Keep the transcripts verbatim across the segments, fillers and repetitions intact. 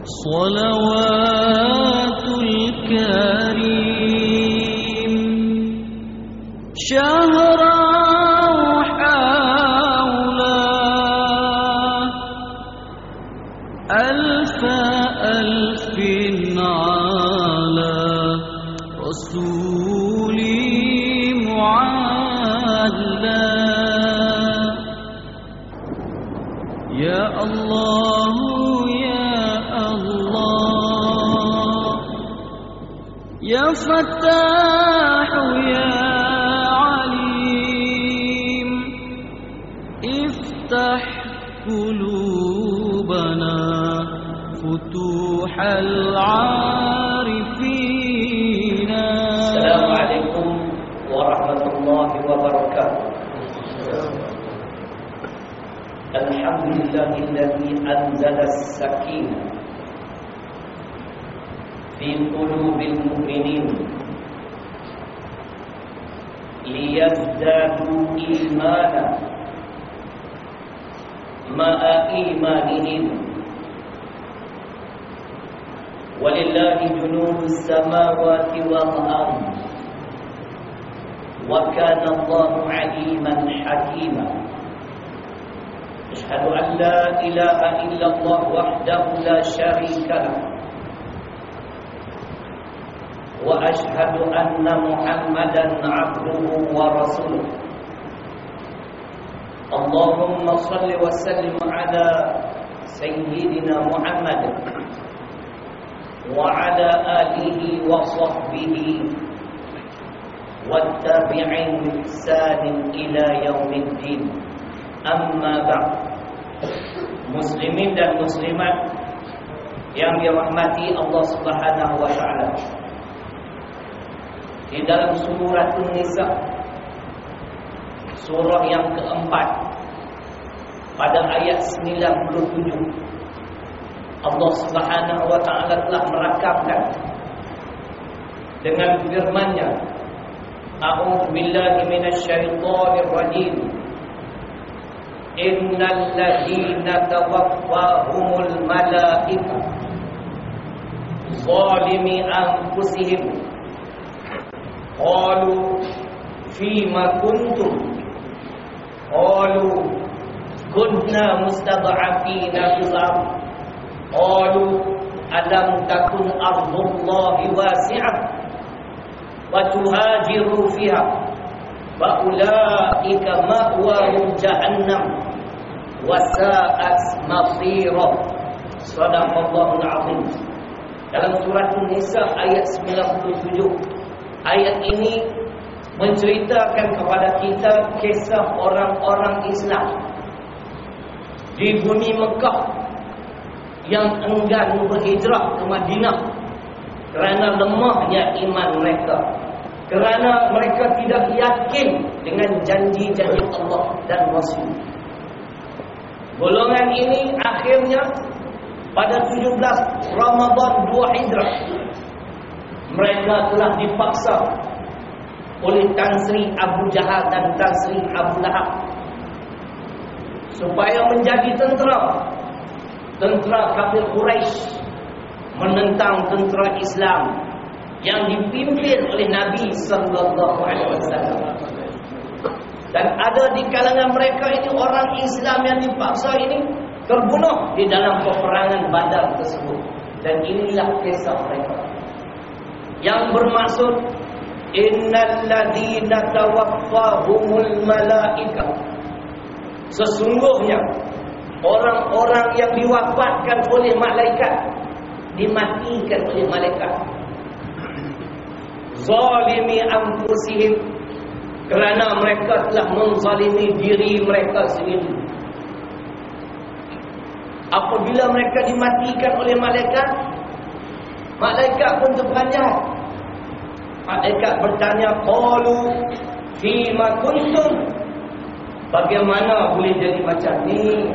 صلوات الكريم شهرا حولا ألف ألف على رسولي معلى يا الله يا فتاح يا عليم افتح قلوبنا فتوح العارفين. السلام عليكم ورحمة الله وبركاته. الحمد لله الذي أنزل السكينة في قلوب المؤمنين ليزدادوا إيمانا مع إيمانهم ولله جنود السماوات والأرض وكان الله عليما حكيما. أشهد أن لا إله إلا الله وحده لا شريك له وأشهد أن محمدا عبده ورسوله. اللهم صل وسلم على سيدنا محمد وعلى آله وصحبه والتابعين بإحسان إلى يوم الدين. أما بعد. Muslimin dan muslimat yang dirahmati Allah Subhanahu wa taala. Di dalam surah An-Nisa, surah yang keempat, pada ayat sembilan puluh tujuh, Allah Subhanahu wa taala telah merakamkan dengan firman-Nya, A'udzu billahi minasyaitonir rajim. Innal ladzina tawaffahumul malaikatu zalimi anfusihim qalu fima kuntum qalu kunna mustad'afina fil ardh qalu alam takun ardullahi wasi'ah wa tuhajiru fiha wa ulaika ma'wahum jahannam wa sa'at masira. Shadaqallahul azim. Dalam surah An-Nisa ayat sembilan puluh tujuh, ayat ini menceritakan kepada kita kisah orang-orang Islam di bumi Mekah yang enggan berhijrah ke Madinah kerana lemahnya iman mereka, kerana mereka tidak yakin dengan janji-janji Allah dan Rasul. Golongan ini akhirnya pada tujuh belas Ramadan dua Hijrah mereka telah dipaksa oleh Tan Sri Abu Jahal dan Tan Sri Abu Lahab supaya menjadi tentera tentera kafir Quraisy menentang tentera Islam yang dipimpin oleh Nabi sallallahu alaihi wasallam. Dan ada di kalangan mereka ini orang Islam yang dipaksa ini terbunuh di dalam peperangan Badar tersebut. Dan inilah kisah mereka yang bermaksud innal ladzina tawaffahumul malaikah, sesungguhnya orang-orang yang diwafatkan oleh malaikat, dimatikan oleh malaikat, zalimi anfusihim, kerana mereka telah menzalimi diri mereka sendiri. Apabila mereka dimatikan oleh malaikat, malaikat pun terperanjat. Malaikat bertanya, qalu fima kuntum, bagaimana boleh jadi macam ni?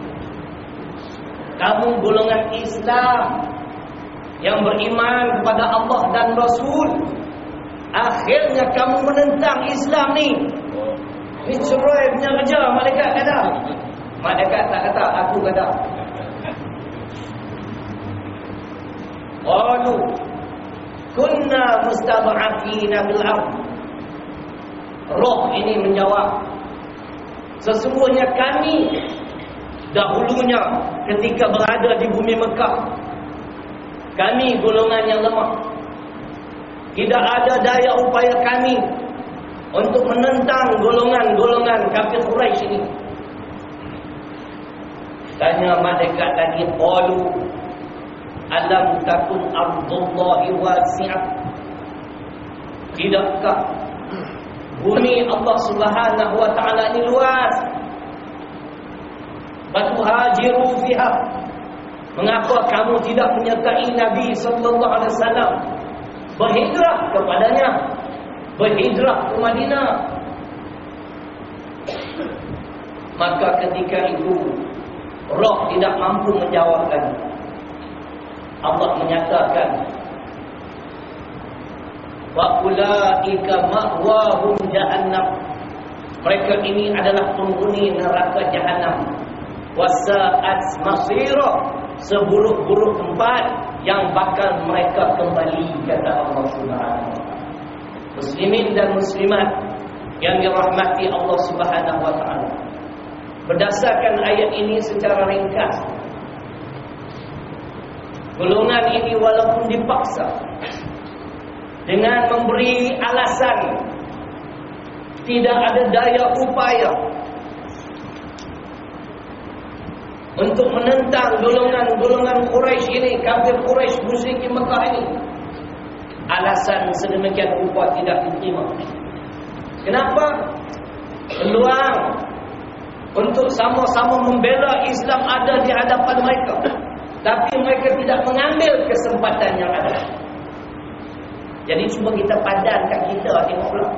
Kamu golongan Islam yang beriman kepada Allah dan Rasul, akhirnya kamu menentang Islam ni. Ni cerai punya kerja, malaikat kata. Malaikat tak kata, aku kata. qalu kunna mustad'afina bil ardh. Roh ini menjawab, sesungguhnya kami dahulunya ketika berada di bumi Mekah, kami golongan yang lemah. Tidak ada daya upaya kami untuk menentang golongan-golongan kafir Quraisy ini. Tanya malaikat tadi, qalu alam takun ardullahi wasi'ah. Tidakkah bumi Allah Subhanahu wa taala ini luas? Fatuhajiru fiha. Mengapa kamu tidak menyertai Nabi sallallahu alaihi wasallam berhijrah kepadanya, berhijrah ke Madinah? Maka ketika itu roh tidak mampu menjawabkan. Allah menyatakan, wa ulaika ma'wahum jahannam. Mereka ini adalah penghuni neraka Jahannam. Wasa'at masira, seburuk-buruk tempat yang bakal mereka kembali, kata Allah Subhanahu wa taala. Muslimin dan muslimat yang dirahmati Allah Subhanahu wa taala, berdasarkan ayat ini secara ringkas, golongan ini walaupun dipaksa dengan memberi alasan, tidak ada daya upaya untuk menentang golongan-golongan Quraisy ini, kafir Quraisy, musyrikin Mekah ini, alasan sedemikian rupa tidak diterima. Kenapa? Peluang untuk sama-sama membela Islam ada di hadapan mereka, tapi mereka tidak mengambil kesempatan yang ada. Jadi cuba kita padankan kita, tengoklah,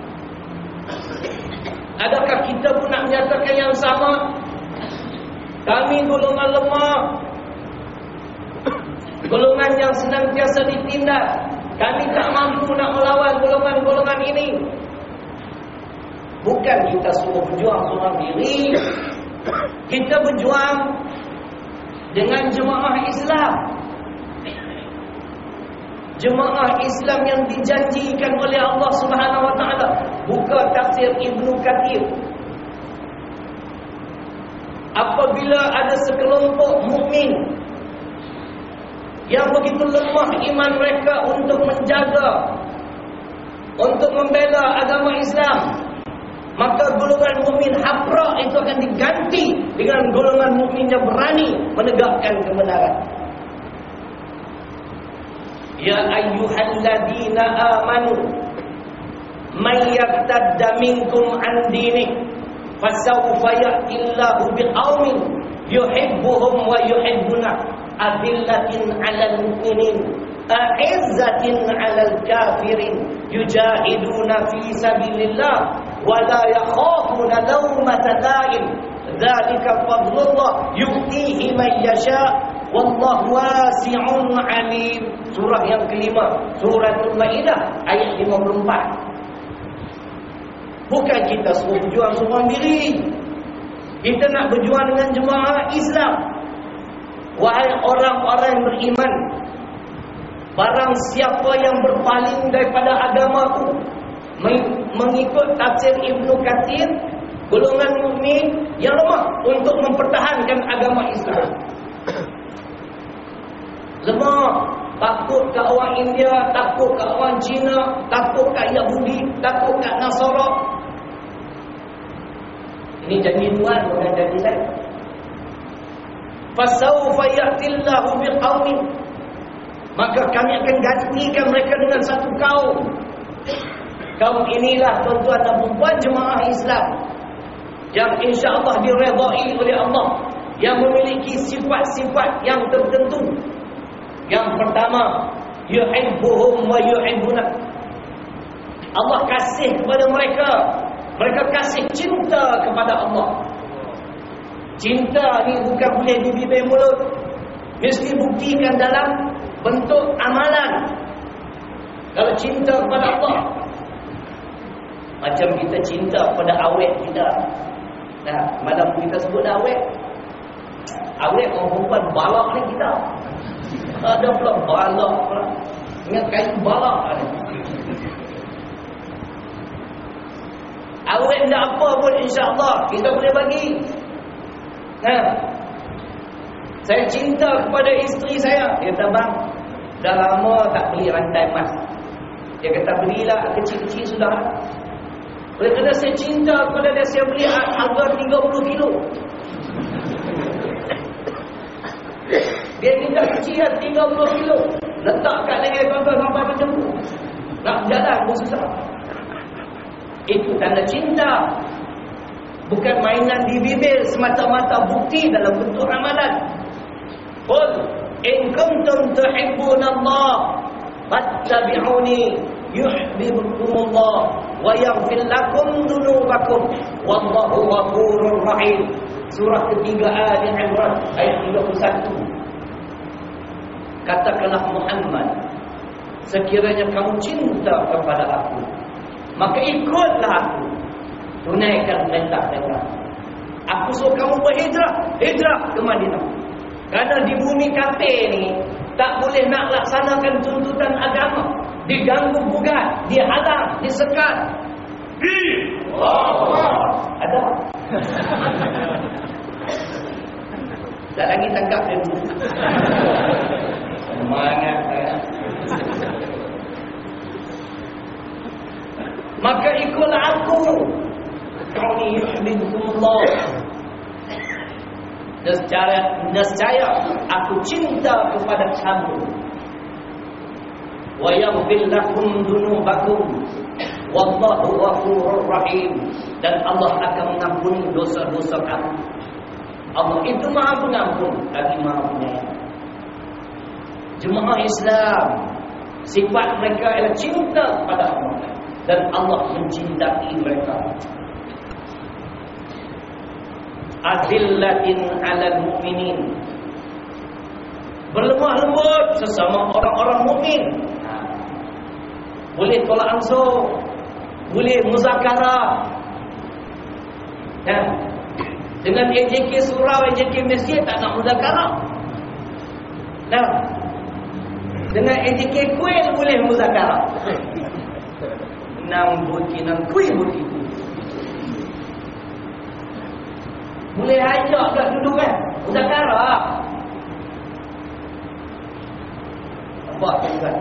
adakah kita pun nak menyatakan yang sama? Kami golongan lemah, golongan yang senantiasa ditindas. Kami tak mampu nak melawan golongan-golongan ini. Bukan kita suruh berjuang seorang diri, kita berjuang dengan jemaah Islam, jemaah Islam yang dijanjikan oleh Allah Subhanahu wa taala. Buka tafsir Ibnu Katsir. Apabila ada sekelompok mukmin yang begitu lemah iman mereka untuk menjaga, untuk membela agama Islam, maka golongan mukmin haprak itu akan diganti dengan golongan mukmin yang berani menegakkan kebenaran. Ya ayyuhalladzina amanu may yartadda minkum an dinih fasawfa ya'tillahu biqaumin yuhibbuhum wa yuhibbuna adillatin 'alal mu'minin a'izzatin 'alal kafirin yujahiduna fi sabilillah wa la yakhafuna lawmata la'im dzalika fadlullah yu'tihi man yasha wallahu wasi'un 'alim. Surah yang kelima, Suratul Maidah ayat lima puluh empat. Bukan kita suruh berjuang seorang diri, kita nak berjuang dengan jemaah Islam. Wahai orang-orang beriman, barang siapa yang berpaling daripada agamaku, mengikut tafsir Ibnu Katsir, golongan mukmin yang lemah untuk mempertahankan agama Islam. Lemah, takut kat orang India, takut kat orang Cina, takut kat Yahudi, takut kat Nasara. Ini janji Tuhan, bukan janji saya. Fasawfa ya'tillahu biqaumin, maka kami akan gantikan mereka dengan satu kaum. Kaum inilah tuan-tuan dan puan jemaah Islam yang insya-Allah diredai oleh Allah, yang memiliki sifat-sifat yang tertentu. Yang pertama, yuhibbuhum wa yuhibbuna. Allah kasih kepada mereka, mereka kasih cinta kepada Allah. Cinta ni bukan boleh di bibir mulut, mesti buktikan dalam bentuk amalan. Kalau cinta kepada Allah, macam kita cinta pada awet kita. Nah, malam kita sebut dah awet. Awet orang perempuan balak ni kita. Ada pula balak pula. Ingat kain balak ni. Awet tak apa pun insya-Allah kita boleh bagi. Nah. Saya cinta kepada isteri saya. Dia kata, bang, dah lama tak beli rantai emas. Dia kata, belilah kecil-kecil sudah. Oleh kerana saya cinta kepada dia, saya beli harga tiga puluh kilo. Dia minta kecil tiga puluh kilo. Letak kat leher tuan-tuan sampai macam tu. Nak berjalan pun susah. Itu tanda cinta. Bukan mainan di bibir, semata-mata bukti dalam bentuk ramalan. Qul in kuntum tuhibbunallah fattabi'uni yuhibbukumullah wa yaghfir lakum dhunubakum wallahu ghafurur rahim. Surah ketiga Ali Imran ayat tiga puluh satu. Katakanlah Muhammad, sekiranya kamu cinta kepada aku, maka ikutlah aku, tunaikan perintah-perintah. Aku suruh kamu berhijrah, hijrah ke Madinah. Kerana di bumi kafir ni tak boleh nak laksanakan tuntutan agama, diganggu gugat, dihalang, disekat. Allah ada. Tak lagi tangkap dia dulu. Semangat saya. Maka ikutlah aku. Kau ni yuhibbukumullah. Nescaya, nescaya aku cinta kepada kamu. Wa yaghfir lakum dhunubakum wallahu ghafurur rahim. Dan Allah akan mengampuni dosa-dosa kamu. Allah itu Maha Pengampun lagi Maha Penyayang. Jemaah Islam, sifat mereka ialah cinta kepada Allah dan Allah mencintai mereka. Adillatin 'alal mu'minin, berlemah lembut sesama orang-orang mukmin. Boleh tolak ansur, boleh muzakarah. Ya. Dengan A J K surau, A J K masjid tak nak muzakarah. Nah. Dengan A J K kuil boleh muzakarah. Nang buti nang kuil buti. Boleh ajak kat duduk kan? Muzakarah. Apa tuan?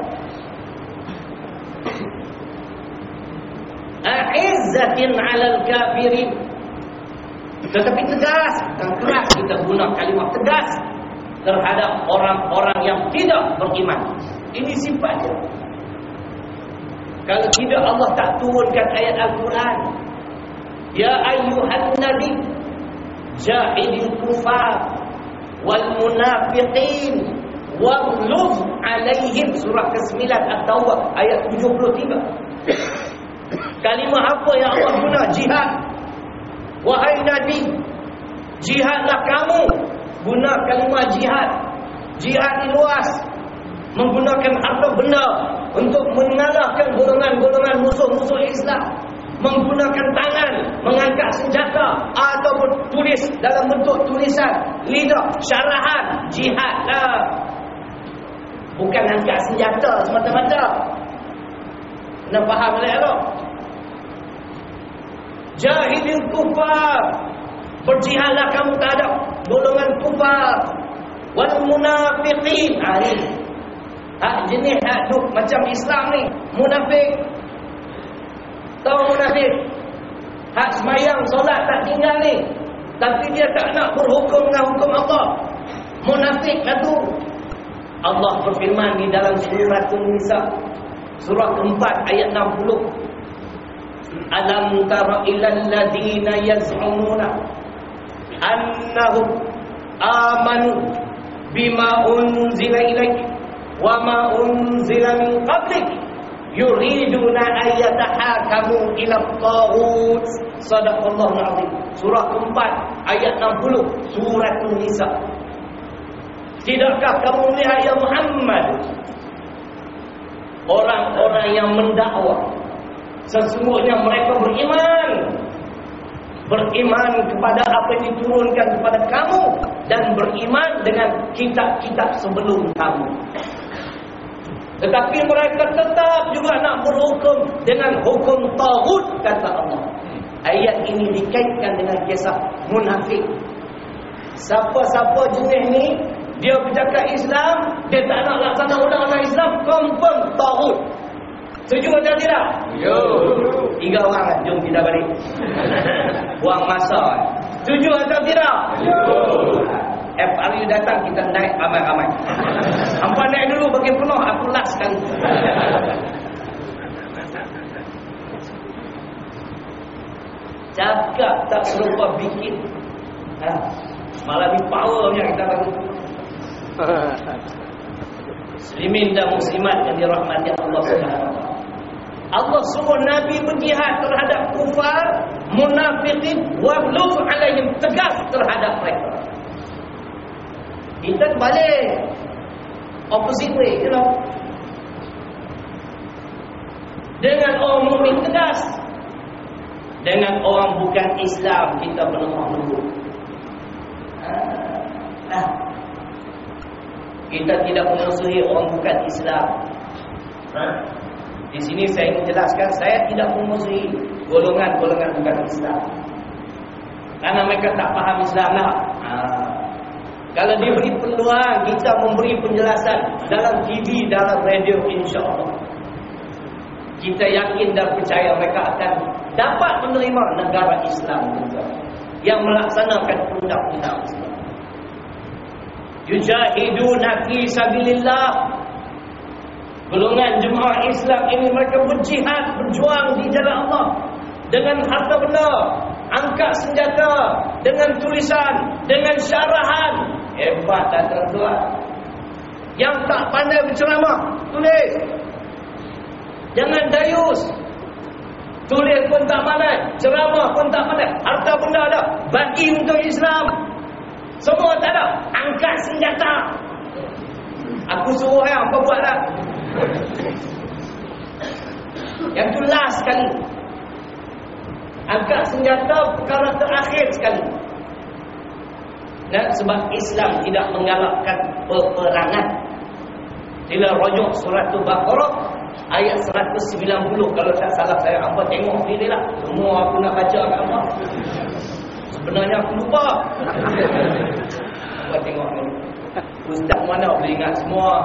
A'izzatin 'alal kafirin. Tetapi tegas, dan keras kita guna kalimah tegas terhadap orang-orang yang tidak beriman. Ini sifatnya. Kalau tidak Allah tak turunkan ayat Al-Quran. Ya ayyuhan nabi jahidil kufar wal munafiqin waghluz alaihim. Surah kesembilan At-Taubah ayat tujuh puluh tiga. Kalimah apa yang Allah guna? Jihad. Wahai Nabi, jihadlah kamu. Guna kalimah jihad. Jihad ni luas, menggunakan harta benda untuk mengalahkan golongan-golongan musuh-musuh Islam. Menggunakan tangan, mengangkat senjata, ataupun tulis dalam bentuk tulisan, lidah, syarahan. Jihad lah. Bukan angkat senjata semata-mata. Nak faham tak tak? Jahidil kufar, berjihadlah kamu terhadap golongan kufar. Wal munafiqin, ha, ni hak jenis hak duk macam Islam ni. Munafik, tahu munafik? Hak semayang solat tak tinggal ni, tapi dia tak nak berhukum dengan hukum Allah. Munafik lah tu. Allah berfirman di dalam surah An-Nisa, surah keempat ayat enam puluh. Alam tara ilal ladina yaz'umuna annahum amanu bima unzila ilaik wa ma unzila min qablik yuriduna ayyatahakamu ila at-taghut. Sadaqallahul azim. Surah keempat ayat enam puluh, surah An-Nisa. Tidakkah kamu melihat ya Muhammad, orang-orang yang mendakwa sesungguhnya mereka beriman, beriman kepada apa yang diturunkan kepada kamu, dan beriman dengan kitab-kitab sebelum kamu. Tetapi mereka tetap juga nak berhukum dengan hukum taghut, kata Allah. Ayat ini dikaitkan dengan kisah munafik. Siapa-siapa jenis ni, dia bercakap Islam, dia tak nak laksana undang-undang Islam, confirm taghut. Setuju atau tidak? Yo. Tiga orang kan, jom kita balik. Buang masa. Setuju atau tidak? Yo. F R U datang, kita naik ramai-ramai. Hampa naik dulu bagi penuh, aku last sekali. Cakap tak serupa bikin. Ha? Malah ni powernya kita lagu. Muslimin dan muslimat yang dirahmati Allah Subhanahu wa taala. Allah suruh Nabi berjihad terhadap kufar, munafikin, waghluz alaihim, tegas terhadap mereka. Kita balik opposite way, you know. Dengan orang mukmin tegas, dengan orang bukan Islam kita melemah lembut. Nah, kita tidak memusuhi orang bukan Islam. Nah, di sini saya ingin jelaskan, saya tidak memusuhi golongan-golongan bukan Islam, karena mereka tak faham Islam lah. Nah, kalau diberi peluang, kita memberi penjelasan dalam T V, dalam radio, insya-Allah kita yakin dan percaya mereka akan dapat menerima negara Islam juga, yang melaksanakan undang-undang Islam. Yujahiduna fi sabilillah. Golongan jemaah Islam ini mereka berjihad, berjuang di jalan Allah dengan harta benda, angkat senjata, dengan tulisan, dengan syarahan. Hebat dan tuan-tuan. Yang tak pandai berceramah, tulis. Jangan dayus. Tulis pun tak pandai, ceramah pun tak pandai, harta benda ada, bagi untuk Islam semua tak ada, angkat senjata. Aku suruh yang apa buat lah. Yang tu last sekali. Angkat senjata perkara terakhir sekali. Dan sebab Islam tidak menggalakkan peperangan. Bila rujuk surah Al-Baqarah ayat seratus sembilan puluh, kalau tak salah saya, apa tengok ni lah. Semua aku nak baca kat apa. Sebenarnya aku lupa. Apa tengok ni. Ustaz mana boleh ingat semua.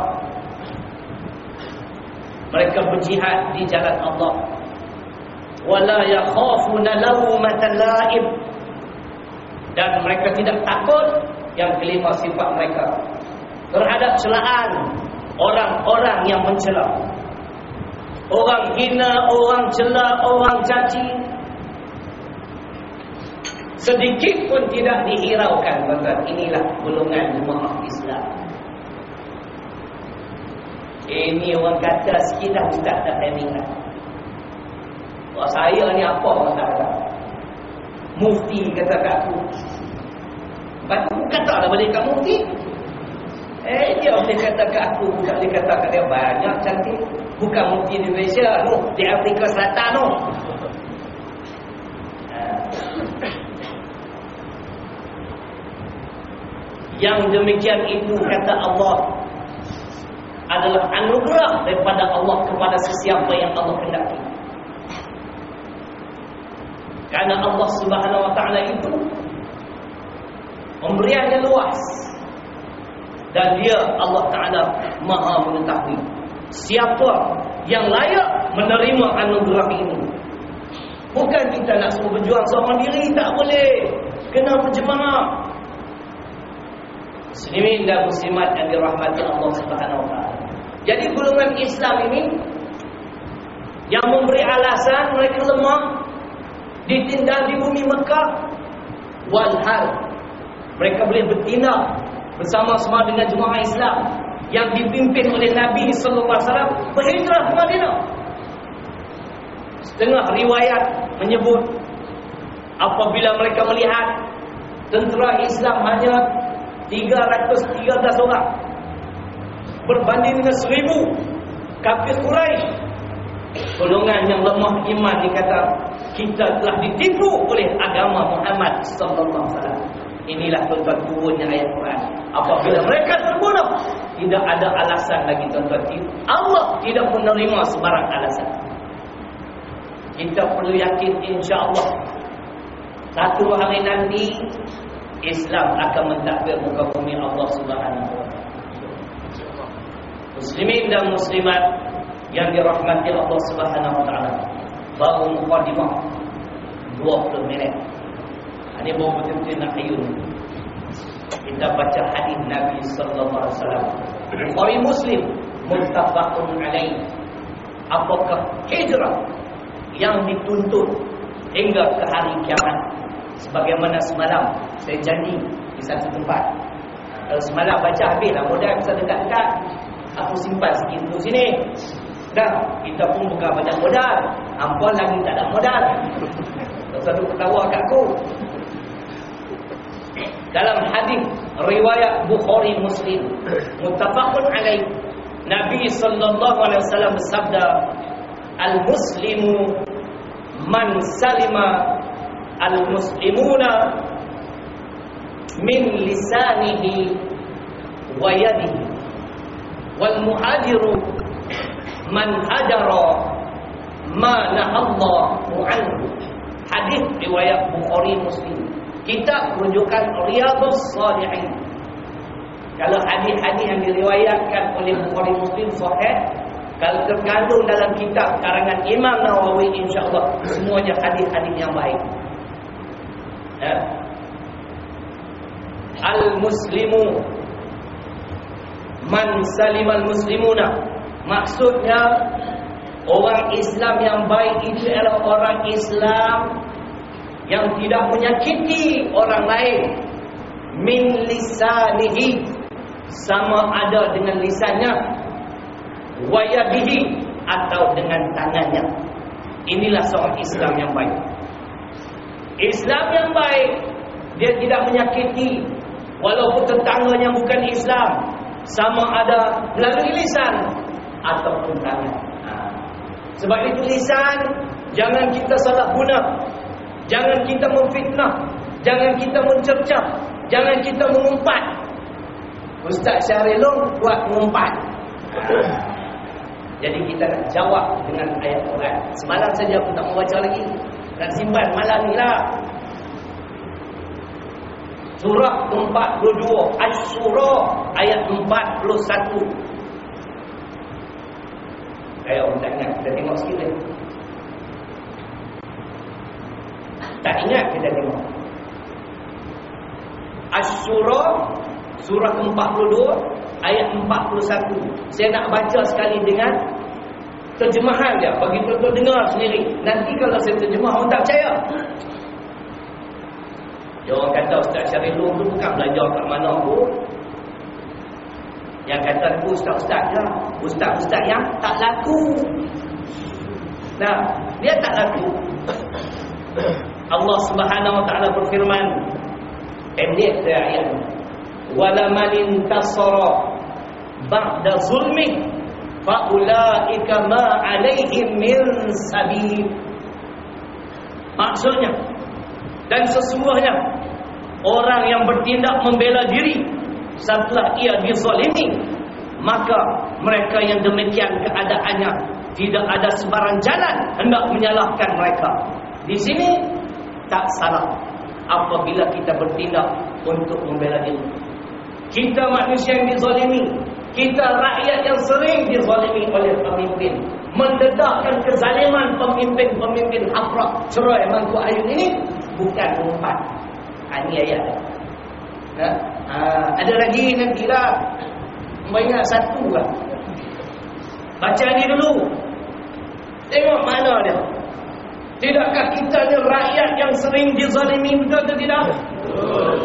Mereka berjihad di jalan Allah. Wala yakhafuna lawmata la'ib. Dan mereka tidak takut, yang kelima sifat mereka, terhadap celaan orang-orang yang mencela. Orang hina, orang cela, orang caci, sedikit pun tidak dihiraukan. Maka inilah golongan jemaah Islam. Ini orang kata sikit dah, ustaz dah timing dah. Wah, saya ni apa orang kata? Mufti kata kat aku. Lepas tu kata dah balik kat mufti. Eh, dia boleh kata kat aku, bukan boleh kata kat dia. Banyak cantik. Bukan mufti di Malaysia tu, di Afrika Selatan tu. Yang demikian itu, kata Allah, adalah anugerah daripada Allah kepada sesiapa yang Allah kehendaki. Karena Allah Subhanahu wa taala itu pemberiannya luas, dan dia Allah Taala Maha mengetahui siapa yang layak menerima anugerah ini. Bukan kita nak suruh berjuang seorang diri, tak boleh. Kena berjemaah. Muslimin dan muslimat yang dirahmati Allah Subhanahu wa taala. Jadi golongan Islam ini yang memberi alasan mereka lemah, ditinggal di bumi Mekah, walhal mereka boleh bertindak bersama-sama dengan jemaah Islam yang dipimpin oleh Nabi sallallahu alaihi wasallam berhijrah ke Madinah. Setengah riwayat menyebut apabila mereka melihat tentera Islam hanya tiga ratus tiga belas orang berbanding dengan seribu kafir Quraisy, golongan yang lemah iman dikata, kita telah ditipu oleh agama Muhammad sallallahu alaihi wasallam. Inilah tuan-tuan turunnya ayat Quran. Apabila mereka terbunuh, tidak ada alasan lagi tuan-tuan. Allah tidak menerima sebarang alasan. Kita perlu yakin insya-Allah satu hari nanti Islam akan mentadbir muka bumi Allah Subhanahu wa taala. Muslimin dan muslimat yang dirahmati Allah Subhanahu wa taala, baru mukadimah dua puluh minit. Ini baru betul-betul nak ayun. Kita baca hadis Nabi sallallahu alaihi wasallam. Bukhari Muslim muttafaqun alaih. Apakah hijrah yang dituntut hingga ke hari kiamat? Sebagaimana semalam saya janji di satu tempat. Kalau semalam baca habislah, modal bisa dekat-dekat, aku simpan sikit untuk sini. Dah, kita pun bukan banyak modal. Ampun lagi tak ada modal. Selalu ketawa kat aku. Dalam hadis riwayat Bukhari Muslim muttafaqun alaih, Nabi sallallahu alaihi wasallam bersabda, al-muslimu man salima al-muslimuna min lisanihi wa yadihi, wal muhajiru man hajara ma nahallahu anhu. Hadis riwayat Bukhari Muslim. Kitab rujukan Riyadhus Shalihin. Kalau hadis-hadis yang diriwayatkan oleh Bukhari Muslim sahih, kalau terkandung dalam kitab karangan Imam Nawawi, insya-Allah semuanya hadis-hadis yang baik. Ya. Al-muslimu man salimal muslimuna. Maksudnya orang Islam yang baik itu adalah orang Islam yang tidak menyakiti orang lain, min lisanihi, sama ada dengan lisannya, wa yadihi, atau dengan tangannya. Inilah seorang Islam yang baik. Islam yang baik, dia tidak menyakiti walaupun tetangganya bukan Islam, sama ada melalui lisan ataupun tangan. Sebab itu lisan jangan kita salah guna, jangan kita memfitnah, jangan kita mencercah, jangan kita mengumpat. Ustaz Syarilung buat mengumpat. Jadi kita nak jawab dengan ayat Quran. Semalam saja aku tak membaca lagi, nak simpan malam ni lah. Surah empat puluh dua, Asy-Syura ayat empat puluh satu. Saya orang tak ingat, kita tengok sikit lagi. Tak ingat, kita tengok Asy-Syura surah empat puluh dua ayat empat puluh satu. Saya nak baca sekali dengan terjemahan dia, bagi tuan-tuan dengar sendiri. Nanti kalau saya terjemah orang tak percaya. Dia orang kata Ustaz Syarilung tu bukan belajar kat mana pun. Yang kata tu ustaz-ustaz je, ustaz-ustaz yang tak laku. Nah, dia tak laku. Allah Subhanahu wa taala berfirman, pendek dia ayat, wala man intasara ba'da zulmi fa ulaika ma 'alaihim min sabil. Maksudnya, dan sesungguhnya orang yang bertindak membela diri setelah ia dizalimi, maka mereka yang demikian keadaannya tidak ada sebarang jalan hendak menyalahkan mereka. Di sini tak salah apabila kita bertindak untuk membela diri. Kita manusia yang dizalimi, kita rakyat yang sering dizalimi oleh pemimpin, mendedahkan kezaliman pemimpin-pemimpin hafrak cerai mangkuk ayun ini bukan mengumpat. Ini ayat. Nah, ha, ada lagi nantilah. Ingat satu lah. Baca ni dulu. Tengok mana dia. Tidakkah kita ni rakyat yang sering dizalimi, betul atau tidak? Betul.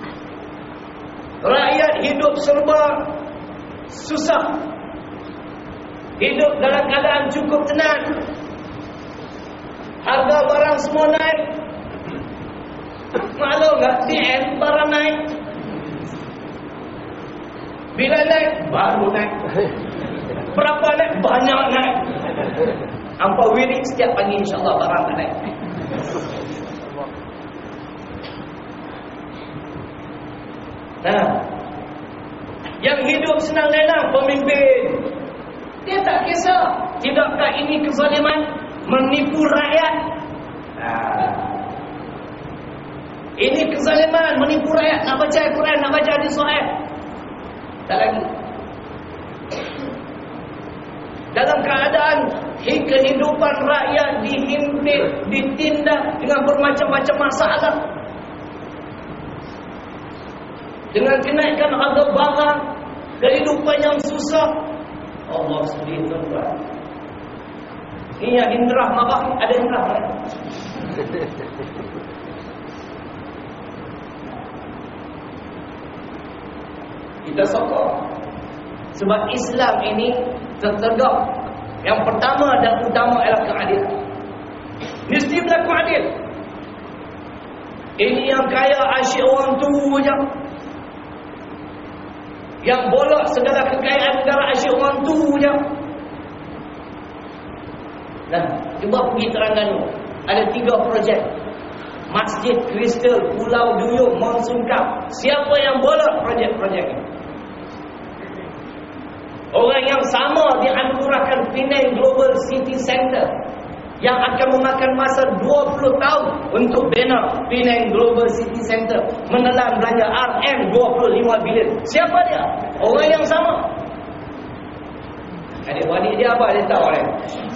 Rakyat hidup serba susah. Hidup dalam keadaan cukup tenang. Harga barang semua naik. Maklum tak? D M barang naik. Bila naik, baru naik. Berapa naik? Banyak naik. Hampa wirid setiap pagi, insyaAllah barang tak naik. Nah, yang hidup senang lenang pemimpin. Dia tak kisah. Tidakkah ini kezaliman? Menipu rakyat. Nah, ini kezaliman, menipu rakyat. Nak baca Al-Quran, nak baca hadis sahih. Tak lagi. Dalam keadaan kehidupan rakyat dihimpit, ditindak dengan bermacam-macam masalah. Dengan kenaikan harga barang, kehidupan yang susah. Allah sedih tuan-tuan. Ini yang indrah marah, ada indrah marah. Kita sokong. Sebab Islam ini tertegak. Yang pertama dan utama adalah keadilan. Mesti berlaku adil. Ini yang kaya asyik orang tu je. Yang bolak segala kekayaan negara asyik orang tu je. Nah, cuba pergi Terengganu. Ada tiga projek. Masjid Kristal, Pulau Duyung, Monsun Cup. Siapa yang bolak projek-projek ini? Orang yang sama dianugerahkan Penang Global City Center yang akan memakan masa dua puluh tahun untuk bina Penang Global City Center, menelan belanja R M dua puluh lima bilion. Siapa dia? Orang yang sama. Adik-adik dia apa? Dia tahu orang.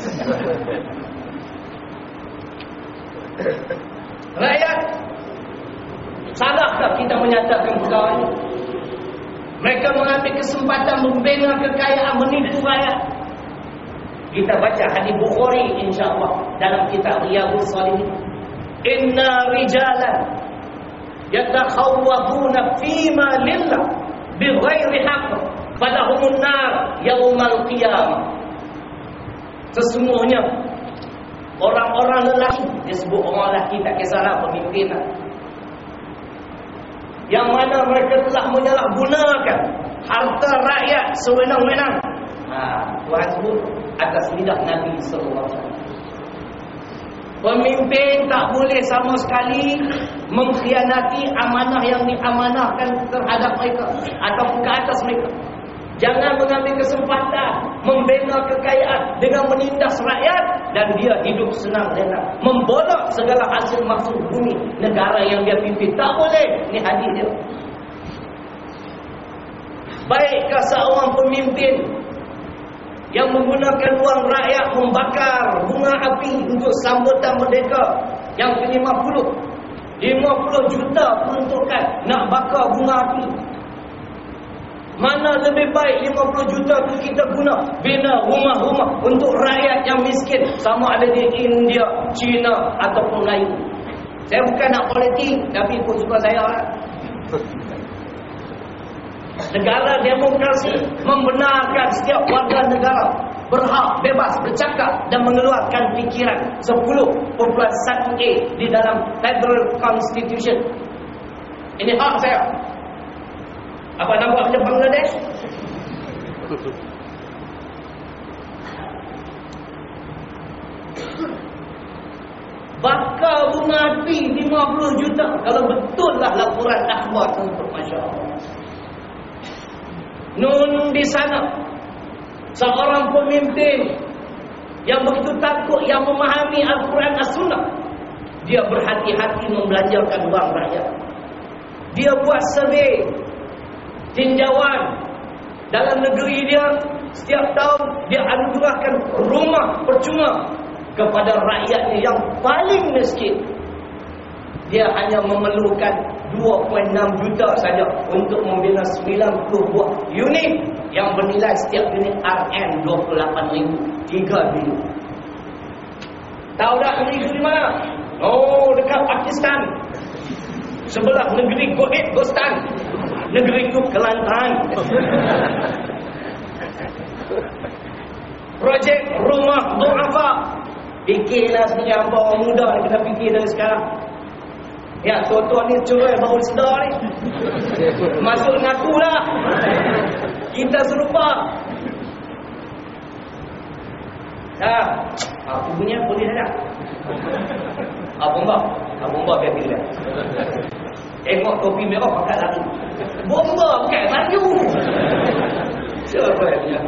Rakyat, salahkah kita menyatakan perkara ini? Mereka mengambil kesempatan membina kekayaan, menipu rakyat. Kita baca hadis Bukhari insya-Allah dalam kitab Riyadhus Shalihin. Inna rijalan yatakhawwaduna fima lillah bighairi haqq falahumun nar yaumal qiyamah. Sesungguhnya orang-orang lelaki, disebut orang lelaki tak kisahlah pemimpin, yang mana mereka telah menyalahgunakan harta rakyat sewenang-wenang. Ha, Tuhan sebut atas lidah Nabi sallallahu alaihi wasallam. Pemimpin tak boleh sama sekali mengkhianati amanah yang diamanahkan terhadap mereka ataupun ke atas mereka. Jangan mengambil kesempatan membina kekayaan dengan menindas rakyat dan dia hidup senang lenang, membolak segala hasil maksud bumi negara yang dia pimpin. Tak boleh. Ini hadis dia. Baikkah seorang pemimpin yang menggunakan wang rakyat membakar bunga api untuk sambutan merdeka yang ke lima puluh lima puluh juta peruntukan nak bakar bunga api? Mana lebih baik lima puluh juta itu kita guna bina rumah-rumah untuk rakyat yang miskin, sama ada di India, China ataupun lain. Saya bukan nak politik, tapi ikut suka saya lah. Negara demokrasi membenarkan setiap warga negara berhak bebas bercakap dan mengeluarkan fikiran. Sepuluh perpuluhan satu A di dalam Federal Constitution. Ini hak saya. Apa nampak macam Bangladesh? Bakar bunga api lima puluh juta. Kalau betul lah laporan akhbar tersebut, Masya Allah. Nun di sana seorang pemimpin yang begitu takut, yang memahami Al-Quran As-Sunnah, dia berhati-hati membelanjakan wang rakyat. Dia buat survey tinjauan dalam negeri dia. Setiap tahun dia anugerahkan rumah percuma kepada rakyatnya yang paling miskin. Dia hanya memerlukan dua perpuluhan enam juta saja untuk membina sembilan puluh buah unit yang bernilai setiap unit R M dua puluh lapan ribu, tiga bilion. Tahu tak negeri di mana? Oh, dekat Pakistan. Sebelah negeri Gohit Gostan. Negeri itu Kelantan. Projek rumah du'afa. Fikirlah sebenarnya apa orang muda ni kena fikir dari sekarang. Ya, tuan-tuan ni curai baru sedar ni. Masuk ngaku lah. Kita serupa. Dah. Aku punya boleh tak? Ah, bomba. Ah, bomba biar dia. Tengok topi merah pakai lagi. Bomba bukan maju. Siapa yang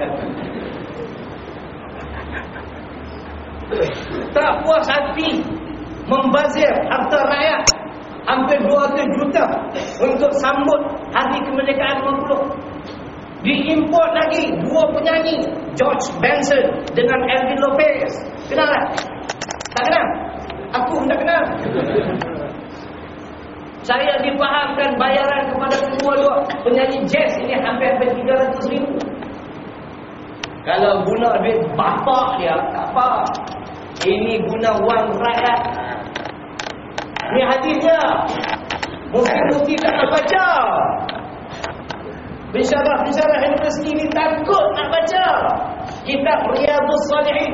tak puas hati membazir harta rakyat hampir dua ratus juta untuk sambut hari kemerdekaan lima puluh. Diimport lagi dua penyanyi, George Benson dengan Elvin Lopez. Kenal tak? Tak kenal? Aku pun tak kenal. Saya difahamkan bayaran kepada semua dua penyanyi jazz ini hampir-hampir tiga ratus ribu. Kalau guna duit bapak dia, tak apa. Ini guna wang rakyat. Ini hadisnya. Mufti-mufti tak nak baca. Pensyarah-pensyarah universiti ini takut nak baca kitab Riyadhus Shalihin.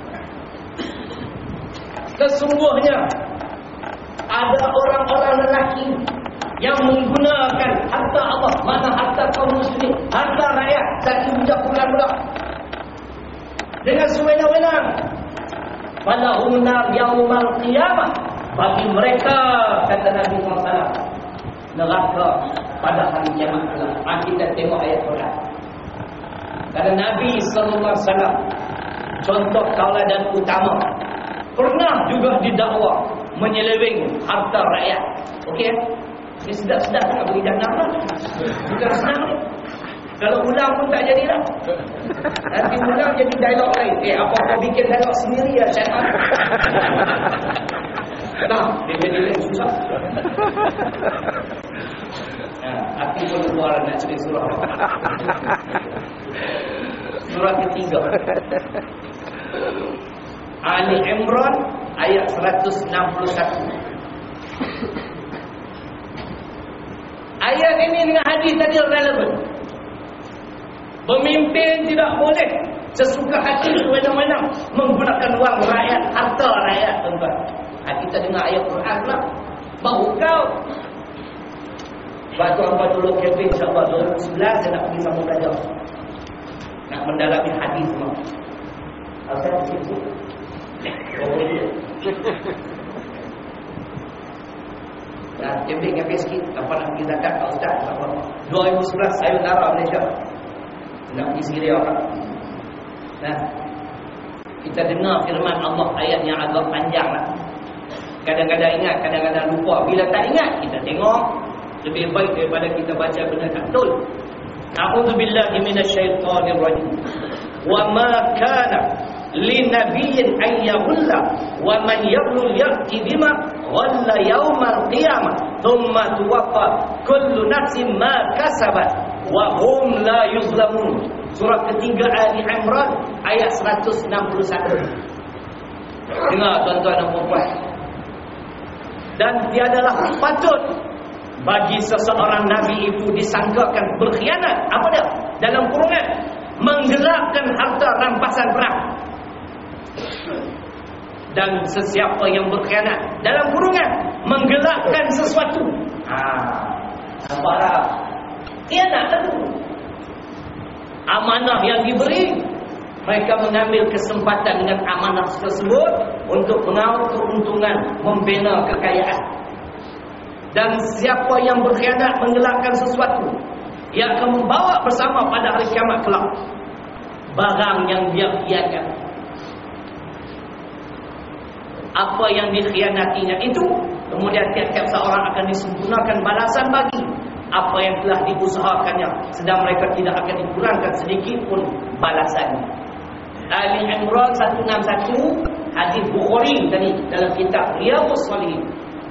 Sesungguhnya ada orang-orang lelaki yang menggunakan harta Allah, mana harta kaum muslimin, harta rakyat, satu budak pula-pula dengan sewenang-wenang. Falahum nar yaumal qiyamah, bagi mereka, kata Nabi sallallahu alaihi wasallam, neraka pada hari kiamat kelak. Mari kita tengok ayat Quran. Kata Nabi sallallahu alaihi wasallam, contoh tauladan utama, pernah juga didakwa menyeleweng harta rakyat. Okey? Ini sedap-sedap nak beri dana lah. Bukan senang ni. Kalau ulang pun tak jadilah. Nanti ulang jadi dialog lain. Eh, apa-apa bikin dialog sendiri ya, syaitan. Nah, dia jadi susah. Nah, hati pun keluar nak cari surah. Surah ketiga. Ali Imran ayat seratus enam puluh satu. Ayat ini dengan hadis tadi relevan. Pemimpin tidak boleh sesuka hati sewenang-wenang menggunakan wang rakyat, harta rakyat, tuan-tuan. Ha, kita dengar ayat Quran pula. Baru kau. Batu apa dulu kebin insya-Allah dua ribu sebelas saya nak pergi sama belajar. Nak mendalami hadis semua. Asal situ. Nah, kembali ke sikit apa nak pergi zakat Pak Ustaz? dua ribu sebelas saya darah Malaysia. Nak pergi Syria kan. Nah, kita dengar firman Allah ayat yang agak panjang lah. Kadang-kadang ingat, kadang-kadang lupa. Bila tak ingat, kita tengok. Lebih baik daripada kita baca benda tak betul. A'udzubillahi minasyaitonirrajim. Wa ma kana linabiyyin an yaghalla wa man yaghlul ya'ti bima ghalla yaumal qiyamah thumma tuwaffa kullu nafsin ma kasabat wa hum la yuzlamun. Surah ketiga Ali Imran ayat seratus enam puluh satu. Dengar tuan-tuan dan puan-puan. Dan tiadalah patut bagi seseorang Nabi itu disangkakan berkhianat. Apa dia? Dalam kurungan menggelapkan harta rampasan perang. Dan sesiapa yang berkhianat dalam kurungan menggelapkan sesuatu. Haa, nampaklah khianat itu. Amanah yang diberi, mereka mengambil kesempatan dengan amanah tersebut untuk mengaut keuntungan, membina kekayaan. Dan siapa yang berkhianat menggelapkan sesuatu, ia akan membawa bersama pada hari kiamat kelak barang yang dia khianatkan. Apa yang dikhianatinya itu, kemudian tiap-tiap seorang akan disempurnakan balasan bagi apa yang telah diusahakannya, sedang mereka tidak akan dikurangkan sedikit pun balasannya. Ali Imran seratus enam puluh satu, hadis Bukhari tadi dalam kitab Riyadhus Shalihin.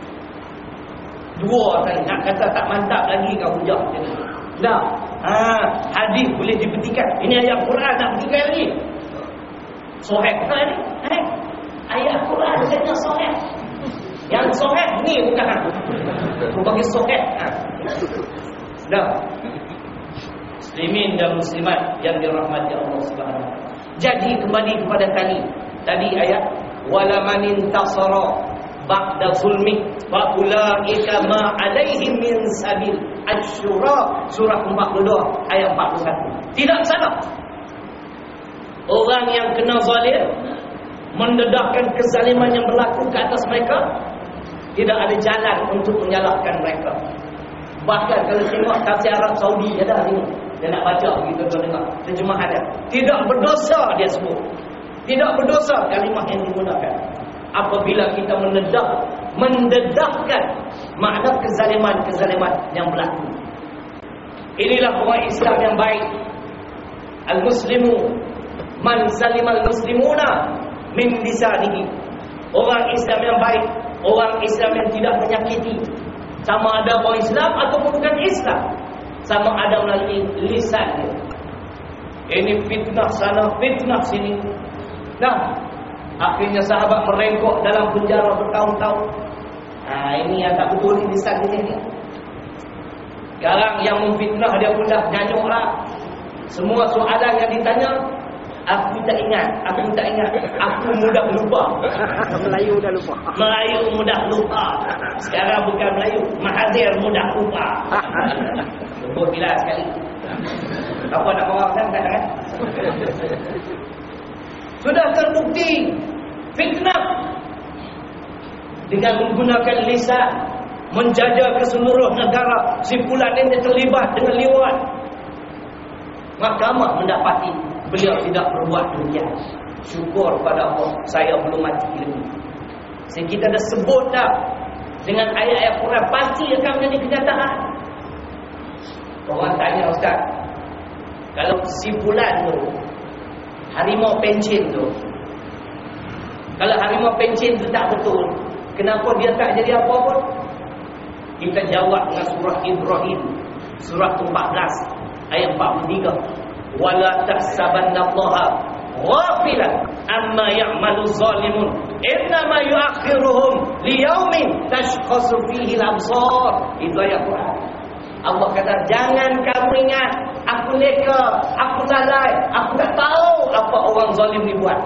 Dua kali nak kata tak mantap lagi kau hujah dia. Dah. Ha, hadis boleh dibuktikan. Ini ayat Quran nak buktikan lagi. Sahih kan ni? Eh? Ayat Quran kata sahih. Yang sahih ni bukan. Aku bagi sahih. Ha. Dah. Muslimin dan muslimat yang dirahmati Allah Subhanahu wa taala. Jadi kembali kepada tadi. Tadi ayat wala man intasara ba'da zulmi wa ulaika ma alaihim min sabil. Asy-Syura surah empat puluh dua ayat empat puluh satu. Tidak salah orang yang kena zalim mendedahkan kezaliman yang berlaku ke atas mereka, tidak ada jalan untuk menyalahkan mereka. Bahkan kalau tengok tafsir Arab Saudi, dia dah tengok, dia nak baca begitu, tuan dengar terjemahan dia, tidak berdosa dia sebut, tidak berdosa kalimah yang digunakan apabila kita mendedah, mendedahkan makna kezaliman-kezaliman yang berlaku. Inilah orang Islam yang baik. Al-muslimu man salimal muslimuna min lisanihi. Orang Islam yang baik, orang Islam yang tidak menyakiti, sama ada orang Islam ataupun bukan Islam, sama ada melalui lisan dia. Ini fitnah sana, fitnah sini. Nah, akhirnya sahabat merengkok dalam penjara bertahun-tahun. Nah, ini yang tak betul ni lisan dia ni. Sekarang yang memfitnah dia pun dah nyanyuk lah. Semua soalan yang ditanya, aku tak ingat, aku tak ingat, aku mudah lupa. Melayu dah lupa. Melayu mudah lupa. Sekarang bukan Melayu, Mahathir mudah lupa. Sebut bila sekali. Apa nak bawa kan tak kan? Sudah terbukti fitnah dengan menggunakan lisan, menjajah ke seluruh negara. Si fulan ini terlibat dengan liwat. Mahkamah mendapati beliau tidak berbuat demikian. Syukur pada Allah, saya belum mati lagi. Jadi kita dah sebut dah dengan ayat-ayat Quran, pasti akan menjadi kenyataan. Orang tanya, Ustaz, kalau si fulan tu harimau pencin tu, kalau harimau pencin tu tak betul, kenapa dia tak jadi apa pun? Kita jawab dengan surah Ibrahim, surah empat belas ayat empat puluh tiga. Wala tahsabannallaha ghafilan amma ya'malu zalimun innama yu'akhiruhum liyaumin tashkhasu fihi al-absar. Itu ayat Quran. Allah kata, jangan kamu ingat aku leka, aku lalai, aku tak tahu apa orang zalim ni buat.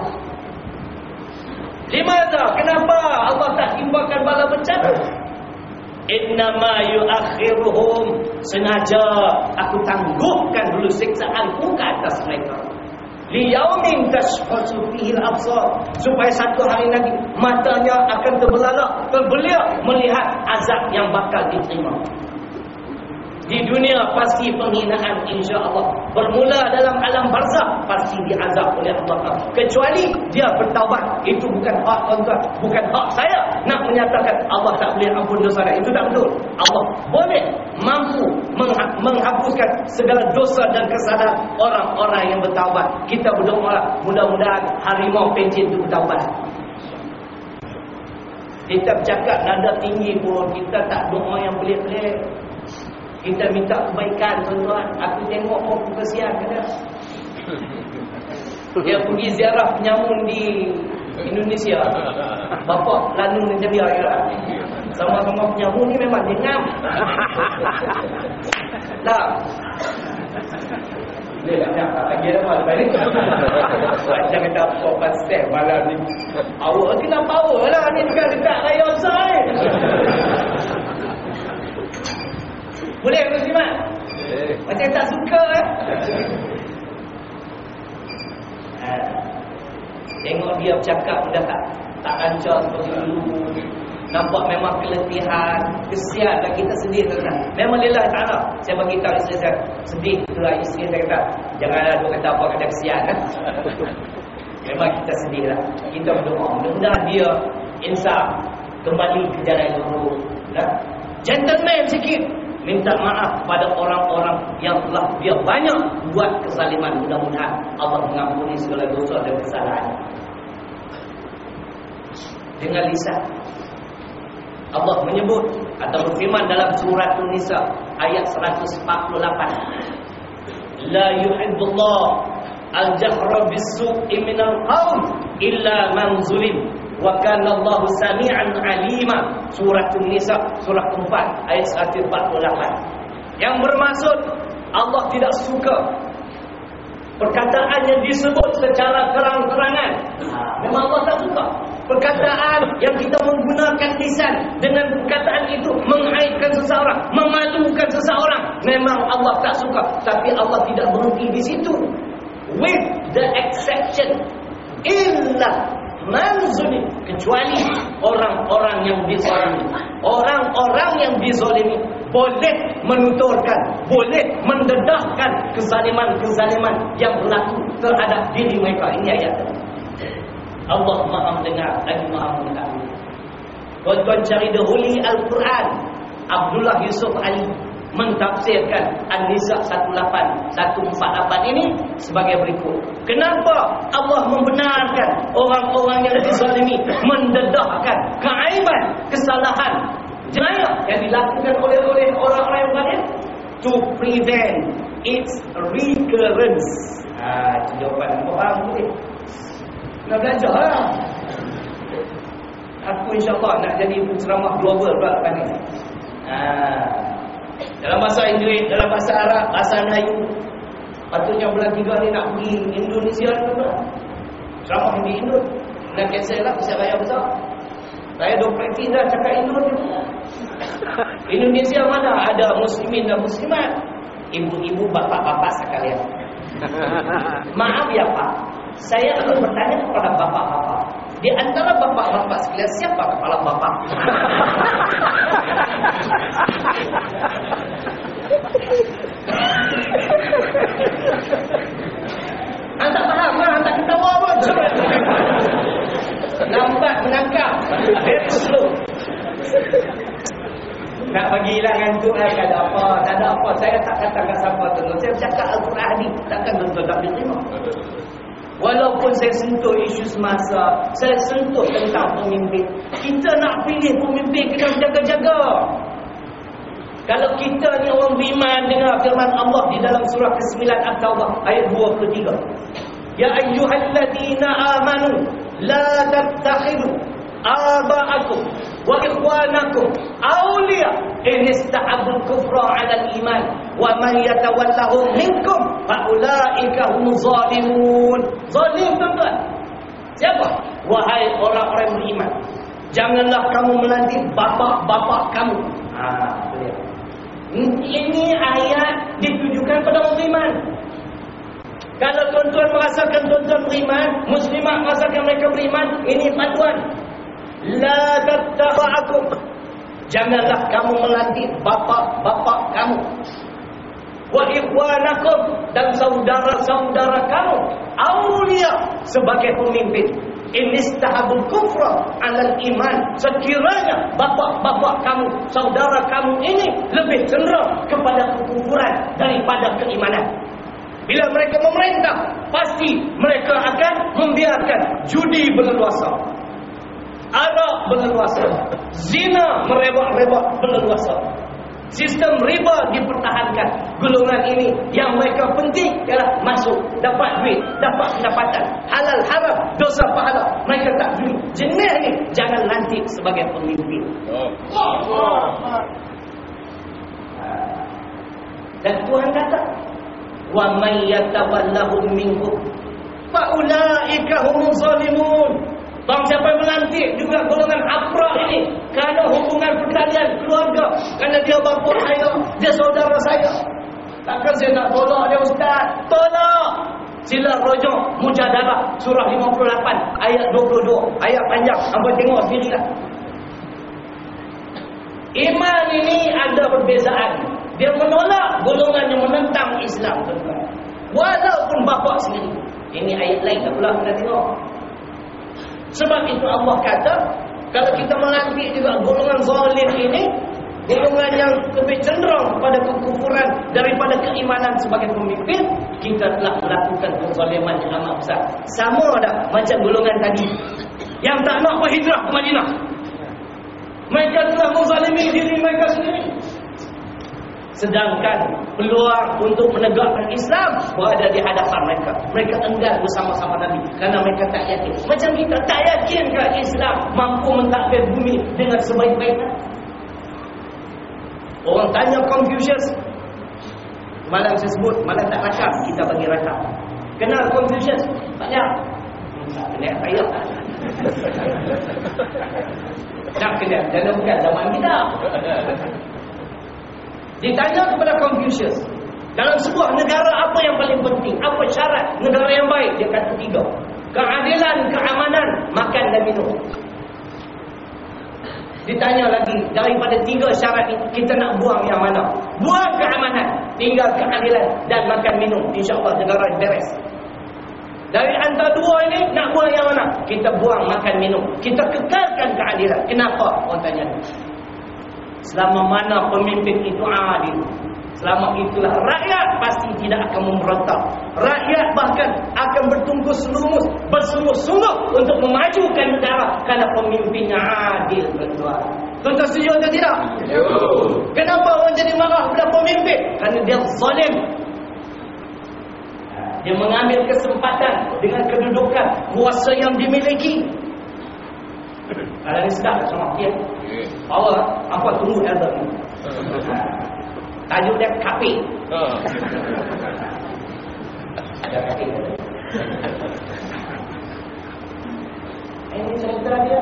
Limadha? Kenapa Allah tak timpakan bala bencana? Innama yu'akhiruhum, sengaja aku tangguhkan dulu siksaanku ke atas mereka. Liyaumin tashkhasu fihi al-absar, supaya satu hari nanti matanya akan terbelalak, terbelia melihat azab yang bakal diterima. Di dunia pasti penghinaan, insya-Allah. Bermula dalam alam barzakh pasti diazab oleh Allah. Kecuali dia bertaubat. Itu bukan hak tuan-tuan, bukan hak saya nak menyatakan Allah tak boleh ampun dosa dia. Itu tak betul. Allah boleh, mampu mengha- menghapuskan segala dosa dan kesalahan orang-orang yang bertaubat. Kita berdoa mudah-mudahan harimau pencin itu bertaubat. Kita bercakap nada tinggi pun kita tak doa yang pelik-pelik. Kita minta kebaikan, tuan-tuan. Aku tengok orang kesian kena. Dia pergi ziarah penyamun di Indonesia. Bapak Lanun dan Jabir kira. Sama-sama penyamun ni memang dengam. Tak. Dia tak nak lagi dah malam ni. Macam kata apa pasal malam ni. Awak kena power lah ni dekat-dekat raya besar ni. Boleh Muslimat? Eh. Macam tak suka eh? Ha. Tengok dia bercakap dah tak tak lancar seperti dulu. Nampak memang keletihan. Kesian dan kita sedih tuan. Memang lillah ta'ala. Saya bagi tahu isteri saya, sedih itulah isteri saya kata, janganlah duk kata apa kata kesian kan. Memang kita sedih lah. Kita berdoa mudah-mudahan dia insaf, kembali ke jalan yang lurus. Nah, gentleman sikit, minta maaf pada orang-orang yang telah dia banyak buat kezaliman. Mudah-mudahan Allah mengampuni segala dosa dan kesalahan. Dengan lisan Allah menyebut atau berfirman dalam surah An-Nisa ayat seratus empat puluh lapan, la yuhibbullah al-jahra bis-su'i minal qaul illa man zulim wa kana Allahu sami'an 'alima. Surah An-Nisa surah keempat ayat seratus empat puluh lapan. Yang bermaksud Allah tidak suka perkataan yang disebut secara terang-terangan. Memang Allah tak suka perkataan yang kita menggunakan lisan dengan perkataan itu mengaibkan seseorang, memalukan seseorang. Memang Allah tak suka. Tapi Allah tidak berhenti di situ. With the exception, illa man kecuali orang-orang yang dizalimi. Orang-orang yang dizalimi boleh menuturkan, boleh mendedahkan kezaliman-kezaliman yang berlaku terhadap diri mereka. Ini ayat Allah Maha mendengar lagi Maha mengetahui. Tuan-tuan cari dahulu Al-Quran. Abdullah Yusuf Ali mentafsirkan An-Nisa seratus empat puluh lapan ini sebagai berikut. Kenapa Allah membenarkan orang-orang yang dizalimi mendedahkan keaiban, kesalahan, jenayah yang dilakukan oleh oleh orang-orang yang lain? To prevent its recurrence. Ah, itu jawapan orang boleh. Nak belajar lah. Aku insyaAllah nak jadi penceramah global pula lepas ni. Ah, dalam bahasa Inggeris, dalam bahasa Arab, bahasa Melayu. Patutnya bulan tiga ni nak pergi Indonesia juga. Ceramah di Indo. Nak cancel lah, bisa bayar besar. Saya dah praktis dah cakap Indo juga. Indonesia mana ada muslimin dan muslimat. Ibu-ibu, bapa-bapa sekalian. Maaf ya Pak, saya akan bertanya kepada bapa-bapa. Di antara bapa-bapa sekalian, siapa kepala bapa? Anda faham lah, anda ketawa pun. Lambat menangkap. Very slow. Nak bagilah ngantuk lah, tak ada apa, tak ada apa. Saya tak katakan siapa tu. Saya cakap Al-Quran ni, takkan tuan-tuan tak boleh terima. Walaupun saya sentuh isu semasa, saya sentuh tentang pemimpin. Kita nak pilih pemimpin, kita jaga-jaga. Kalau kita ni orang beriman dengar firman Allah di dalam surah kesembilan At-Taubah ayat dua puluh tiga. Ya ayyuhalladzina amanu la tattakhidu aba'akum wa ikhwanakum awliya in ista'abul kufra 'ala al-iman wa man yatawallahum minkum fa ulaika humuz zalimun. Zalim tuan-tuan. Siapa? Wahai orang-orang beriman, janganlah kamu melantik bapa-bapa kamu. Ah, ha, ini ayat ditujukan pada orang beriman. Kalau tuan-tuan merasakan tuan-tuan beriman, muslimat merasakan mereka beriman, ini panduan. La tattaba'akum, janganlah kamu melantik bapa-bapa kamu. Wa ikhwanakum, dan saudara-saudara kamu, awliya, sebagai pemimpin. Inistahabul kufra 'alal iman, sekiranya bapa-bapa kamu, saudara kamu ini lebih cenderung kepada kekufuran daripada keimanan. Bila mereka memerintah, pasti mereka akan membiarkan judi berleluasa, arak berleluasa, zina merebak-rebak berleluasa. Sistem riba dipertahankan. Golongan ini yang mereka penting ialah masuk, dapat duit, dapat pendapatan, halal haram, dosa pahala. Mereka tak peduli. Jenis ni jangan lantik sebagai pemimpin. Oh. Oh. Dan Tuhan kata, wa may yatawallahum minkum fa ulaika humuz zalimun. Bang siapa yang melantik juga golongan haprak ini kerana hubungan perkalian keluarga, kerana dia bapa saya, dia saudara saya. Takkan saya nak tolak dia ustaz? Tolak. Sila rujuk Mujadalah surah lima puluh lapan ayat dua puluh dua. Ayat panjang, hangpa tengok sendirilah. Iman ini ada perbezaan. Dia menolak golongan yang menentang Islam, tuan-tuan. Walaupun bapa sendiri. Ini ayat lain tak pula kita tengok. Sebab itu Allah kata, kalau kita melantik juga golongan zalim ini, golongan yang lebih cenderung kepada kekufuran daripada keimanan sebagai pemimpin, kita telah melakukan kezaliman yang amat besar. Sama dah macam golongan tadi yang tak nak berhijrah ke Madinah. Mereka telah menzalimi diri mereka sendiri. Sedangkan peluang untuk menegakkan Islam berada di hadapan mereka. Mereka enggan bersama-sama Nabi kerana mereka tak yakin. Macam kita tak yakin ke Islam mampu mentadbir bumi dengan sebaik-baiknya. Orang tanya Confucius. Malam saya sebut, malam tak rakam, kita bagi rakam. Kenal Confucius? Tak payah. Tak kenal, tak payah. Tak kenal, dan bukan zaman kita. Ditanya kepada Confucius, dalam sebuah negara apa yang paling penting? Apa syarat negara yang baik? Dia kata tiga. Keadilan, keamanan, makan dan minum. Ditanya lagi, daripada tiga syarat ini, kita nak buang yang mana? Buang keamanan, tinggal keadilan dan makan minum. InsyaAllah negara beres. Dari antara dua ini, nak buang yang mana? Kita buang makan minum. Kita kekalkan keadilan. Kenapa? Orang tanya. Selama mana pemimpin itu adil, selama itulah rakyat pasti tidak akan memberontak. Rakyat bahkan akan bertungkus lumus, bersungguh-sungguh untuk memajukan negara kerana pemimpinnya adil, tuan-tuan. Tuan-tuan setuju atau tidak? Ya. Kenapa orang jadi marah pada pemimpin? Kerana dia zalim. Dia mengambil kesempatan dengan kedudukan kuasa yang dimiliki. Kalau ni sedap sama dia. Power, apa tunggu elder ni? Tajuk dia kapi. Ada kapi. Ini cerita dia.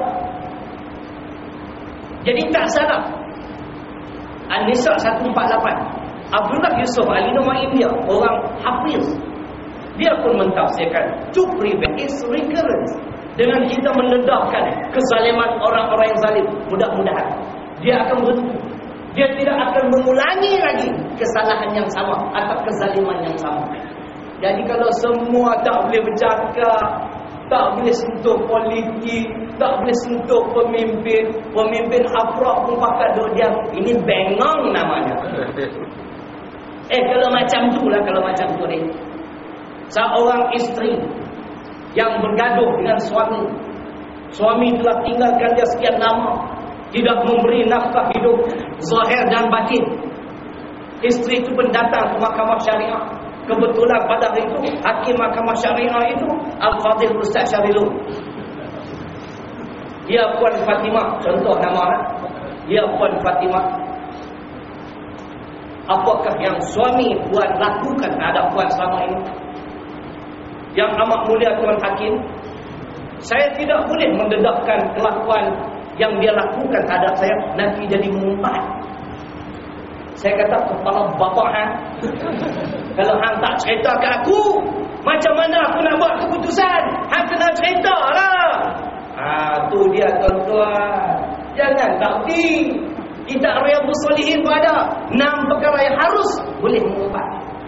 Jadi tak salah. An-Nisa seratus empat puluh lapan. Abdullah Yusuf Al-Inuma India, orang hafiz, dia pun mentafsirkan to prevent its recurrence. Dengan kita mendedahkan kezaliman orang-orang yang zalim, mudah-mudahan dia akan berhenti. Dia tidak akan mengulangi lagi kesalahan yang sama atau kezaliman yang sama. Jadi kalau semua tak boleh bercakap, tak boleh sentuh politik, tak boleh sentuh pemimpin, pemimpin afrak pun pakai duk diam, ini bengong namanya. Eh kalau macam tu lah, kalau macam tu ni, seorang isteri yang bergaduh dengan suami, suami telah tinggalkan dia sekian lama, tidak memberi nafkah hidup zahir dan batin. Isteri itu pun datang ke mahkamah syariah. Kebetulan pada hari itu hakim mahkamah syariah itu Al-Fadhil Ustaz Syahrilun. Dia Puan Fatimah, contoh nama dia Puan Fatimah. Apakah yang suami Puan lakukan terhadap Puan selama ini? Yang amat mulia Tuan Hakim, saya tidak boleh mendedahkan kelakuan yang dia lakukan terhadap saya nanti jadi mengumpat. Saya kata, kepala bapak hang, kalau hang tak cerita ke aku, macam mana aku nak buat keputusan? Hang kena cerita lah. Ah, tu dia tuan-tuan. Jangan takdi. Kitab Riyadhus Shalihin pun ada enam perkara yang harus boleh mengumpat.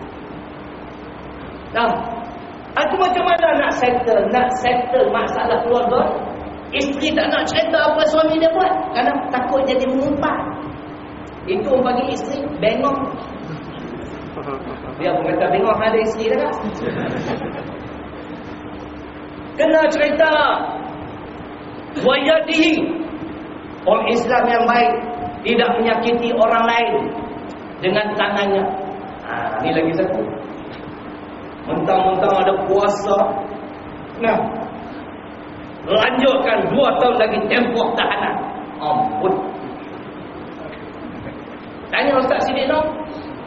Nah, aku macam mana nak settle, nak settle masalah keluarga? Isteri tak nak cerita apa suami dia buat kerana takut jadi mengumpat. Itu orang bagi isteri bengong. Dia pun kata bengong ada isteri dah. Kena cerita. Wayadihi, orang Islam yang baik tidak menyakiti orang lain dengan tangannya. Ha, ni lagi satu. Mentang-mentang ada puasa, nah, lanjutkan dua tahun lagi tempoh tahanan. Ampun. Tanya Ustaz Siddiq Noh,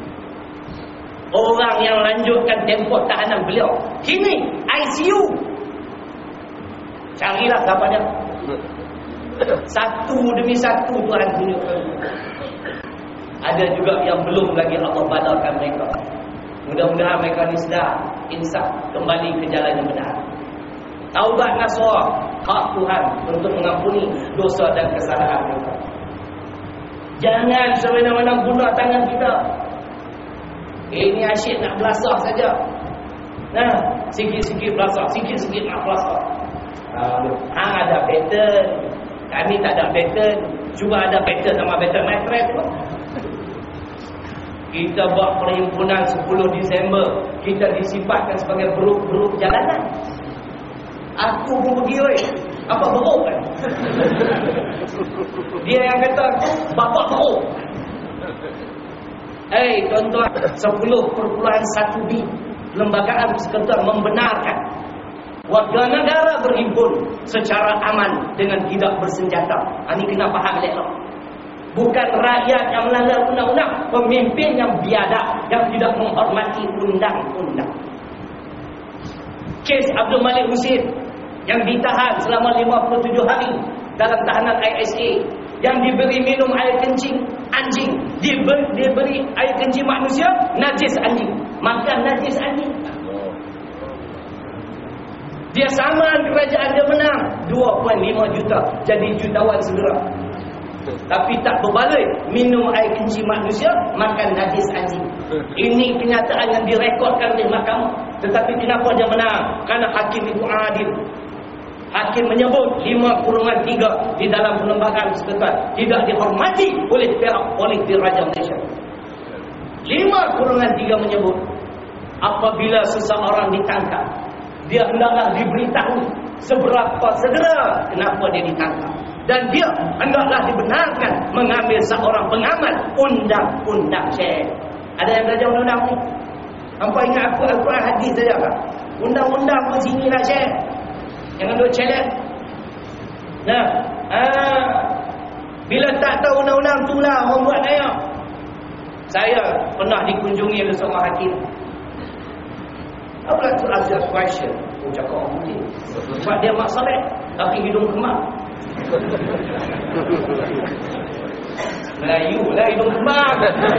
orang yang lanjutkan tempoh tahanan beliau kini I C U, carilah siapa dia. Satu demi satu Tuhan tunjukkan. Ada juga yang belum lagi Allah badalkan mereka. Mudah-mudahan mereka ni sedar, insaf, kembali ke jalan yang benar. Taubat nasuha, hak Tuhan untuk mengampuni dosa dan kesalahan mereka. Jangan semena-mena guna tangan kita. Ini asyik nak belasah saja. Nah, sikit-sikit belasah, sikit-sikit nak belasah. Hang ada pattern, kami tak ada pattern. Cuba ada pattern sama pattern mattress pun. Kita buat perhimpunan sepuluh Disember, kita disifatkan sebagai beruk-beruk jalanan. Aku pun pergi, oi. Apa beruk kan? Dia yang kata, bapak beruk. Eh, hey, tuan-tuan, sepuluh perpuluhan satu B Lembagaan Persekutuan membenarkan warga negara berhimpun secara aman dengan tidak bersenjata. Ini kena faham elok. Bukan rakyat yang melanggar undang-undang, pemimpin yang biadab, yang tidak menghormati undang-undang. Kes Abdul Malik Husin yang ditahan selama lima puluh tujuh hari dalam tahanan I S A, yang diberi minum air kencing anjing, diberi, diberi air kencing manusia, najis anjing, makan najis anjing. Dia saman kerajaan dia menang dua perpuluhan lima juta, jadi jutawan segera. Tapi tak berbalik minum air kencing manusia, makan najis anjing. Ini kenyataan yang direkodkan oleh mahkamah. Tetapi kenapa dia menang? Kerana hakim itu adil. Hakim menyebut lima kurungan tiga di dalam perlembagaan persekutuan tidak dihormati oleh pihak oleh Diraja Malaysia. Lima kurungan tiga menyebut apabila seseorang ditangkap, dia hendaklah diberitahu seberapa segera kenapa dia ditangkap, dan dia hendaklah dibenarkan mengambil seorang pengamal undang-undang syariah. Ada yang belajar undang-undang ni? Hampa ingat aku Al-Quran hadis saja kan? Undang-undang pun sini lah syariah. Jangan duk challenge. Nah, ah, bila tak tahu undang-undang tu lah orang buat daya. Saya pernah dikunjungi oleh seorang hakim. Apa tu asal question? Oh, cakap orang putih. Sebab dia mak saleh, tapi hidung kemar. Melayu lah hidung kemar.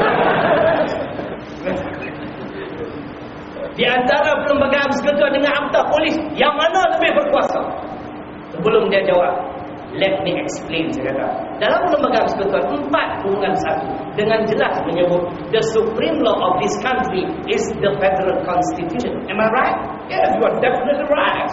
Di antara perlembagaan persekutuan dengan anggota polis, yang mana lebih berkuasa? Sebelum dia jawab, let me explain, saya kata. Dalam perlembagaan persekutuan empat kurungan satu dengan jelas menyebut the supreme law of this country is the federal constitution. Am I right? Yes, you are definitely right.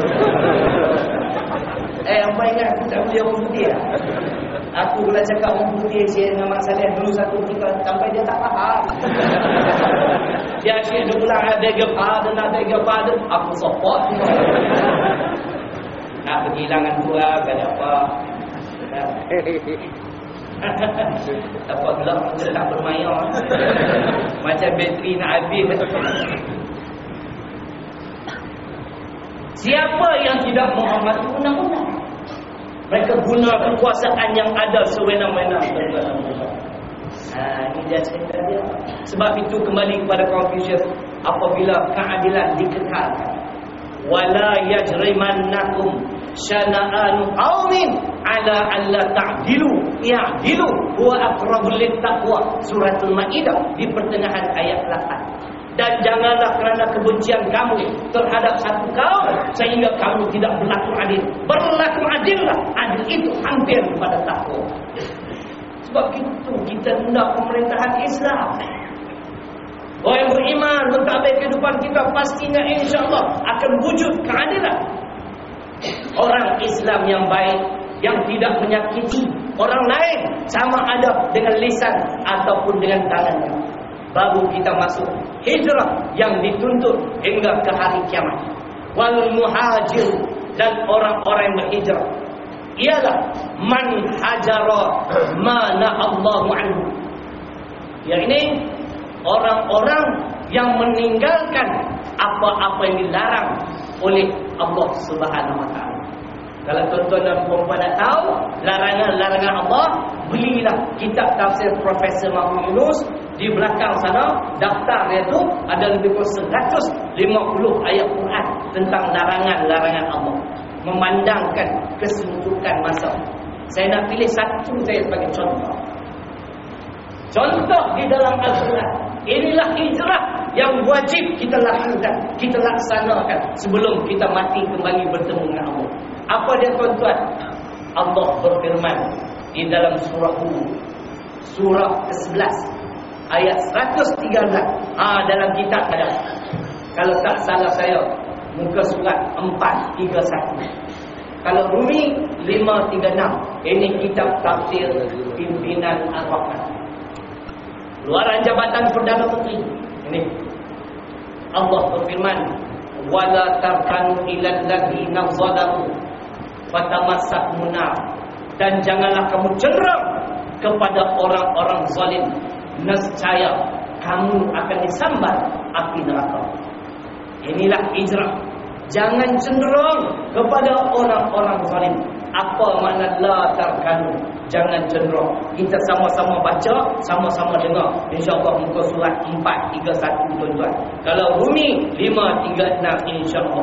Eh, apa ingat aku tak boleh orang putih lah? Aku kalau cakap orang putih saya dengan Mak Saleh dulu satu tiga sampai dia tak faham. Dia asyik dia pulang ada gepada, ada gepada. Aku support. Nak pergi hilangan tu lah, kan apa. Dapat gelap, dia tak bermayar. Macam bateri nak habis. Siapa yang tidak menghormati undang-undang? Mereka guna kekuasaan yang ada sewenang-wenang. Ha, ini dia cerita dia. Sebab itu kembali kepada Confucius, apabila keadilan dikekalkan, wala yajrimannakum syana'anu qaumin ala alla ta'dilu ya'dilu huwa aqrabul littaqwa. Suratul Maidah di pertengahan ayat lapan. Dan janganlah kerana kebencian kamu terhadap satu kaum sehingga kamu tidak berlaku adil. Berlaku adillah. Adil itu hampir kepada takwa. Sebab itu kita hendak pemerintahan Islam. Orang yang beriman mentadbir kehidupan kita pastinya insya-Allah akan wujud keadilan. Orang Islam yang baik, yang tidak menyakiti orang lain, sama ada dengan lisan ataupun dengan tangannya, baru kita masuk hijrah yang dituntut hingga ke hari kiamat. Wal muhajir, dan orang-orang yang berhijrah ialah man hajara mana Allahu anhu. Yang ini orang-orang yang meninggalkan apa-apa yang dilarang oleh Allah Subhanahu wa taala. Kalau tuan-tuan dan puan-puan nak tahu larangan-larangan Allah, belilah kitab tafsir Profesor Mahmud Yunus. Di belakang sana daftar dia tu ada lebih kurang seratus lima puluh ayat Quran tentang larangan-larangan Allah, memandangkan kesuntukan masa. Saya nak pilih satu saya sebagai contoh. Contoh di dalam Al-Quran. Inilah hijrah yang wajib kita lakukan, kita laksanakan sebelum kita mati kembali bertemu dengan Allah. Apa dia tuan-tuan? Allah berfirman di dalam surah Hud, surah ke sebelas ayat seratus tiga belas. Ah, dalam kitab ada. Kalau tak salah saya, muka surat empat tiga satu. Kalau Rumi lima tiga enam. Ini kitab tafsir pimpinan Al-Rahman. Luaran jabatan Perdana Menteri. Ini Allah berfirman, wala tarkanu ilal ladzina zalamu fatamassakumun nar, dan janganlah kamu cenderung kepada orang-orang zalim, nescaya kamu akan disambar api neraka. Inilah hijrah. Jangan cenderung kepada orang-orang zalim. Apa makna la tarkanu? Jangan cenderung. Kita sama-sama baca, sama-sama dengar. InsyaAllah muka surat empat tiga satu tuan-tuan. Kalau Rumi lima tiga enam insyaAllah.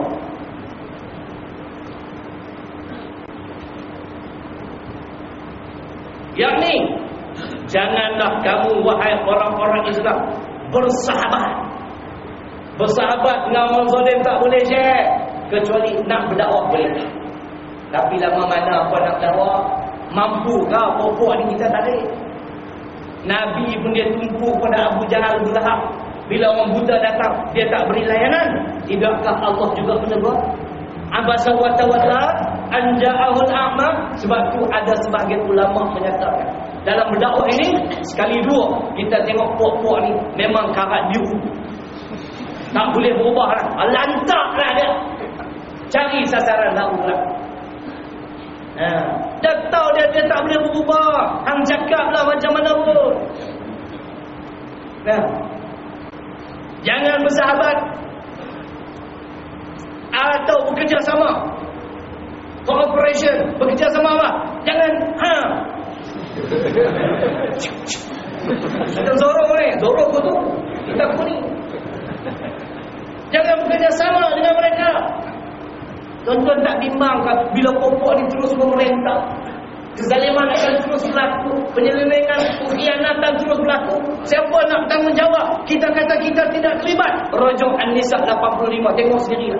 Yakni, janganlah kamu wahai orang-orang Islam bersahabat. Bersahabat dengan orang zalim tak boleh share, kecuali nak berdakwah boleh. Tapi lama mana apa nak dakwah? Mampu ke pokok ni kita tak ada. Nabi pun dia tumpu pada Abu Jahal Abu Lahab. Bila orang buta datang, dia tak beri layanan. Tidakkah Allah juga menegur? Abasa wa tawalla an ja'ahul a'ma. Sebab tu ada sebahagian ulama menyatakan dalam berdakwah ini sekali dua kita tengok puak-puak ni memang karat biru, tak boleh berubah lah, lantak lah dia, cari sasaran lah pula. Ha, dah tahu dia, dia tak boleh berubah, hang cakap lah macam mana pun. Nah, jangan bersahabat atau bekerjasama, cooperation, bekerjasama apa? Jangan ha. Macam Zorro ni, Zorro aku tu, kita aku ni. Jangan bekerjasama dengan mereka. Tuan-tuan tak bimbangkan bila pokok ni terus memerintah, kezaliman akan terus berlaku, penyelewengan, pengkhianatan terus berlaku. Siapa nak tanggungjawab? Kita kata kita tidak terlibat. Rujuk An-Nisa lapan puluh lima, tengok sendirilah.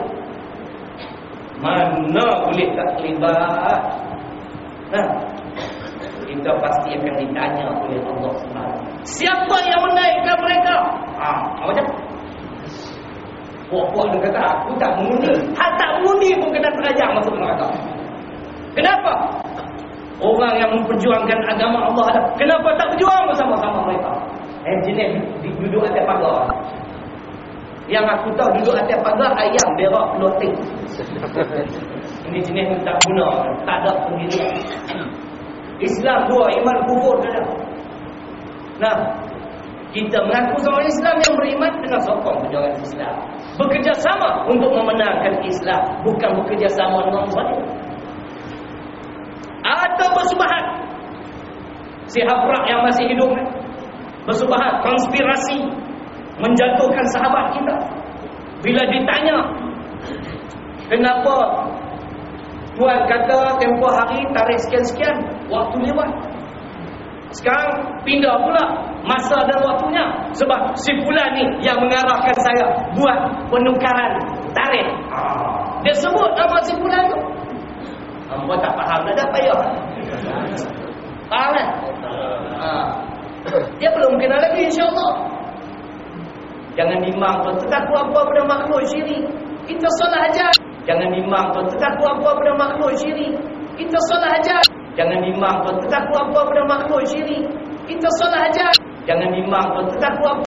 Mana boleh tak terlibat? Nah, kita pasti akan ditanya oleh Allah Subhanahu Wa Taala. Siapa yang menaikkan mereka? Ah, apa macam? Puak-puak dia kata, aku tak mengundi. Hak tak mengundi pun kena terajak masuk neraka. Kenapa? Orang yang memperjuangkan agama Allah ada. Kenapa tak berjuang bersama-sama mereka? Eh, jenis duduk atas pagar. Yang aku tahu duduk atas pagar, ayam berak floating. Ini jenis yang tak guna, tak ada pendirian. Islam dua, iman kufur saja. Nah, kita mengaku seorang Islam yang beriman dengan sokong perjuangan Islam. Bekerjasama untuk memenangkan Islam, bukan bekerjasama dengan zalim. Atau bersubahat. Si Hafrak yang masih hidup bersubahat, konspirasi, menjatuhkan sahabat kita. Bila ditanya, kenapa Tuan kata tempoh hari tarikh sekian-sekian, waktu lewat. Sekarang pindah pula masa dan waktunya. Sebab si fulan ni yang mengarahkan saya buat penukaran tarikh. Dia sebut nama si fulan tu. Hamba tak faham dah, dah payah. Faham kan? Ha. Dia belum kenal lagi, insyaAllah. Jangan bimbang tuan, tetaku apa pada makhluk syirik. Kita salah ajar. Jangan bimbang tuan, tetaku apa pada makhluk syirik. Kita salah ajar. Jangan bimbang tuan, tetaku apa pada makhluk syirik. Kita salah ajar. Jangan bimbang tuan, tetaku apa